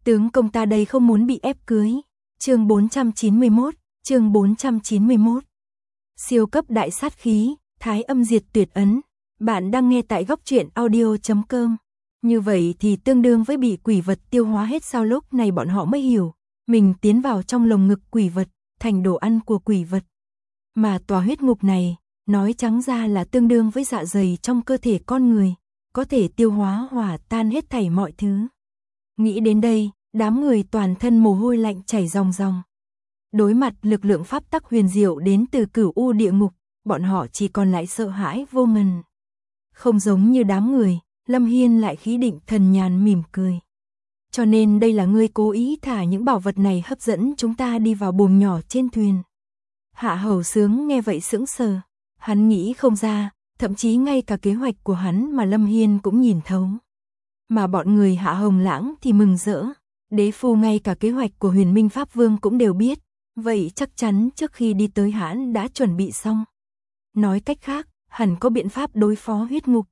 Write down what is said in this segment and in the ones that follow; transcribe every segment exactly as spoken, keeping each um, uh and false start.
Tướng công ta đây không muốn bị ép cưới. Chương bốn trăm chín mươi mốt, chương bốn trăm chín mươi mốt. Siêu cấp đại sát khí, Thái Âm Diệt Tuyệt Ấn. Bạn đang nghe tại góc truyện audio chấm com. Như vậy thì tương đương với bị quỷ vật tiêu hóa hết sao, lúc này bọn họ mới hiểu, mình tiến vào trong lồng ngực quỷ vật, thành đồ ăn của quỷ vật. Mà tòa huyết ngục này, nói trắng ra là tương đương với dạ dày trong cơ thể con người, có thể tiêu hóa hòa tan hết thảy mọi thứ. Nghĩ đến đây, đám người toàn thân mồ hôi lạnh chảy ròng ròng. Đối mặt lực lượng pháp tắc huyền diệu đến từ Cửu U địa ngục, bọn họ chỉ còn lại sợ hãi vô ngần. Không giống như đám người, Lâm Hiên lại khí định thần nhàn mỉm cười. Cho nên đây là ngươi cố ý thả những bảo vật này hấp dẫn chúng ta đi vào buồng nhỏ trên thuyền. Hạ Hầu Sướng nghe vậy sững sờ, hắn nghĩ không ra, thậm chí ngay cả kế hoạch của hắn mà Lâm Hiên cũng nhìn thấu. Mà bọn người Hạ Hồng Lãng thì mừng rỡ, đế phu ngay cả kế hoạch của Huyền Minh Pháp Vương cũng đều biết, vậy chắc chắn trước khi đi tới hắn đã chuẩn bị xong. Nói cách khác, hẳn có biện pháp đối phó huyết ngục.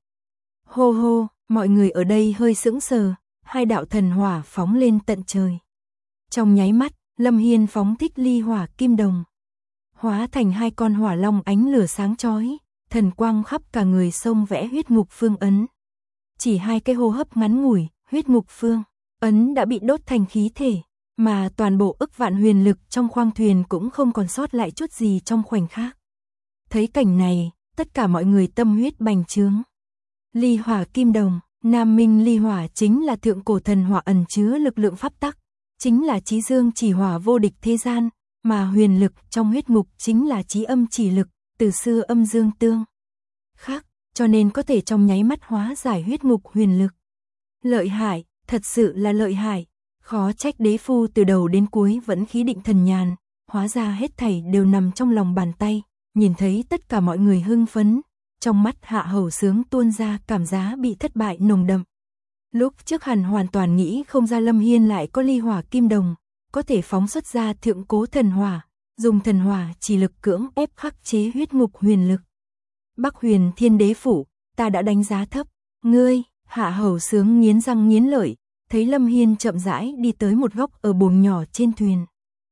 Hô hô, mọi người ở đây hơi sững sờ, hai đạo thần hỏa phóng lên tận trời. Trong nháy mắt, Lâm Hiên phóng thích ly hỏa kim đồng, hóa thành hai con hỏa long ánh lửa sáng chói, thần quang khắp cả người xông vẽ huyết ngục phương ấn. Chỉ hai cái hô hấp ngắn ngủi, huyết ngục phương ấn đã bị đốt thành khí thể, mà toàn bộ ức vạn huyền lực trong khoang thuyền cũng không còn sót lại chút gì trong khoảnh khắc. Thấy cảnh này, tất cả mọi người tâm huyết bành trướng. Ly hỏa kim đồng, Nam Minh ly hỏa chính là thượng cổ thần hỏa ẩn chứa lực lượng pháp tắc, chính là chí dương chỉ hỏa vô địch thế gian, mà huyền lực trong huyết ngục chính là chí âm chỉ lực, từ xưa âm dương tương khắc, cho nên có thể trong nháy mắt hóa giải huyết ngục huyền lực. Lợi hại, thật sự là lợi hại, khó trách đế phu từ đầu đến cuối vẫn khí định thần nhàn, hóa ra hết thảy đều nằm trong lòng bàn tay. Nhìn thấy tất cả mọi người hưng phấn, trong mắt Hạ Hầu Sướng tuôn ra cảm giác bị thất bại nồng đậm. Lúc trước hắn hoàn toàn nghĩ không ra Lâm Hiên lại có ly hỏa kim đồng, có thể phóng xuất ra thượng cố thần hỏa, dùng thần hỏa chỉ lực cưỡng ép khắc chế huyết ngục huyền lực. Bắc Huyền Thiên Đế phủ, ta đã đánh giá thấp ngươi. Hạ Hầu Sướng nghiến răng nghiến lợi, thấy Lâm Hiên chậm rãi đi tới một góc ở buồng nhỏ trên thuyền.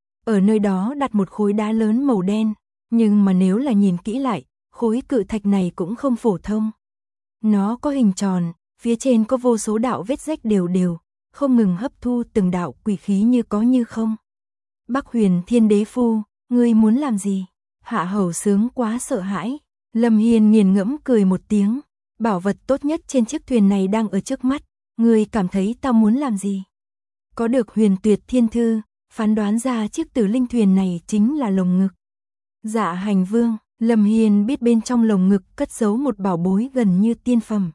Ở nơi đó đặt một khối đá lớn màu đen, nhưng mà nếu là nhìn kỹ lại, khối cự thạch này cũng không phổ thông. Nó có hình tròn, phía trên có vô số đạo vết rách đều đều, không ngừng hấp thu từng đạo quỷ khí như có như không. Bắc Huyền Thiên Đế phu, ngươi muốn làm gì? Hạ Hầu Sướng quá sợ hãi. Lâm Hiên nghiền ngẫm cười một tiếng, bảo vật tốt nhất trên chiếc thuyền này đang ở trước mắt, ngươi cảm thấy tao muốn làm gì? Có được Huyền Tuyệt Thiên Thư, phán đoán ra chiếc tử linh thuyền này chính là lồng ngực Dạ Hành Vương. Lâm Hiên biết bên trong lồng ngực cất giấu một bảo bối gần như tiên phẩm.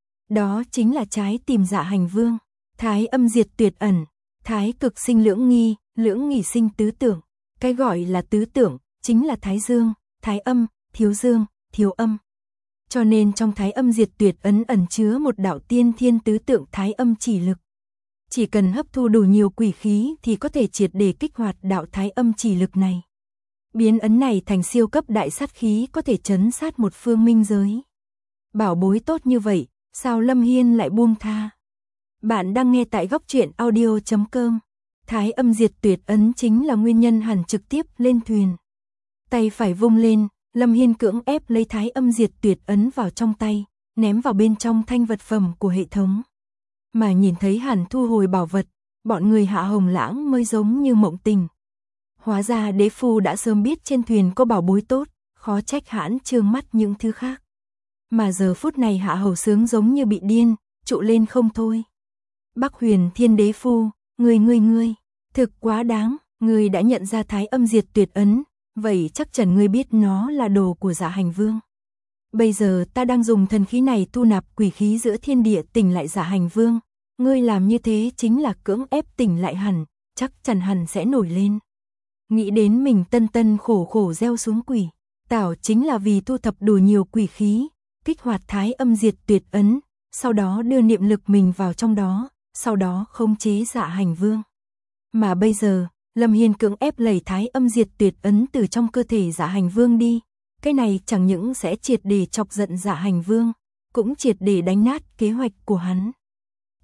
Đó chính là trái tim Dạ Hành Vương, Thái Âm Diệt Tuyệt Ẩn, Thái Cực Sinh Lưỡng Nghi, Lưỡng Nghi Sinh Tứ Tưởng. Cái gọi là tứ tưởng chính là Thái Dương, Thái Âm, Thiếu Dương, Thiếu Âm. Cho nên trong Thái Âm Diệt Tuyệt Ấn ẩn chứa một đạo tiên thiên tứ tượng Thái Âm chỉ lực. Chỉ cần hấp thu đủ nhiều quỷ khí thì có thể triệt để kích hoạt đạo Thái Âm chỉ lực này. Biến ấn này thành siêu cấp đại sát khí có thể trấn sát một phương minh giới. Bảo bối tốt như vậy, sao Lâm Hiên lại buông tha? Bạn đang nghe tại góc truyện audio chấm com. Thái Âm Diệt Tuyệt Ấn chính là nguyên nhân hẳn trực tiếp lên thuyền. Tay phải vung lên, Lâm Hiên cưỡng ép lấy Thái Âm Diệt Tuyệt Ấn vào trong tay, ném vào bên trong thanh vật phẩm của hệ thống. Mà nhìn thấy hẳn thu hồi bảo vật, bọn người Hạ Hồng Lãng mới giống như mộng tình. Hóa ra đế phu đã sớm biết trên thuyền có bảo bối tốt, khó trách hãn trương mắt những thứ khác. Mà giờ phút này Hạ Hầu Sướng giống như bị điên, trụ lên không thôi. Bắc Huyền Thiên Đế phu, ngươi ngươi ngươi, thực quá đáng, ngươi đã nhận ra Thái Âm Diệt Tuyệt Ấn, vậy chắc chắn ngươi biết nó là đồ của Dạ Hành Vương. Bây giờ ta đang dùng thần khí này thu nạp quỷ khí giữa thiên địa tỉnh lại Dạ Hành Vương, ngươi làm như thế chính là cưỡng ép tỉnh lại hẳn, chắc chắn hẳn sẽ nổi lên. Nghĩ đến mình tân tân khổ khổ gieo xuống quỷ, tảo chính là vì thu thập đủ nhiều quỷ khí, kích hoạt Thái Âm Diệt Tuyệt Ấn, sau đó đưa niệm lực mình vào trong đó, sau đó khống chế Dạ Hành Vương. Mà bây giờ, Lâm Hiên cưỡng ép lấy Thái Âm Diệt Tuyệt Ấn từ trong cơ thể Dạ Hành Vương đi, cái này chẳng những sẽ triệt để chọc giận Dạ Hành Vương, cũng triệt để đánh nát kế hoạch của hắn.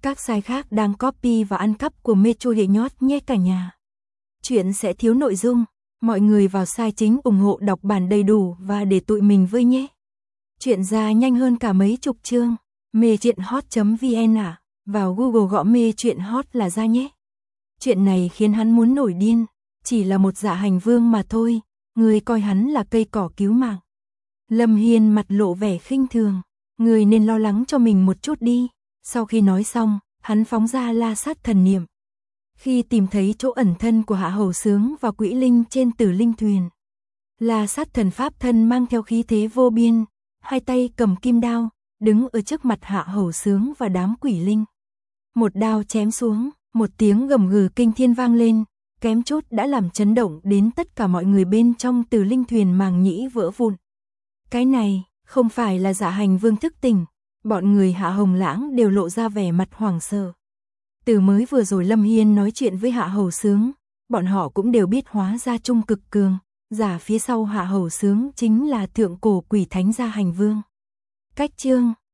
Các sai khác đang copy và ăn cắp của Metro hệ nhót nhé cả nhà. Chuyện sẽ thiếu nội dung, mọi người vào sai chính ủng hộ đọc bản đầy đủ và để tụi mình vui nhé. Chuyện ra nhanh hơn cả mấy chục chương. Mê truyện hot chấm vn à, vào Google gõ mê truyện hot là ra nhé. Chuyện này khiến hắn muốn nổi điên, chỉ là một dạ hành vương mà thôi, người coi hắn là cây cỏ cứu mạng. Lâm Hiên mặt lộ vẻ khinh thường, người nên lo lắng cho mình một chút đi. Sau khi nói xong, hắn phóng ra la sát thần niệm. Khi tìm thấy chỗ ẩn thân của Hạ Hầu Sướng và Quỹ Linh trên Tử Linh thuyền, la sát thần pháp thân mang theo khí thế vô biên, hai tay cầm kim đao, đứng ở trước mặt Hạ Hầu Sướng và đám quỷ linh. Một đao chém xuống, một tiếng gầm gừ kinh thiên vang lên, kém chút đã làm chấn động đến tất cả mọi người bên trong Tử Linh thuyền, màng nhĩ vỡ vụn. Cái này, không phải là dạ hành vương thức tỉnh, bọn người Hạ Hồng Lãng đều lộ ra vẻ mặt hoảng sợ. Từ mới vừa rồi Lâm Hiên nói chuyện với Hạ Hầu Sướng, bọn họ cũng đều biết hóa ra trung cực cường, giả phía sau Hạ Hầu Sướng chính là thượng cổ quỷ thánh gia hành vương. Cách chương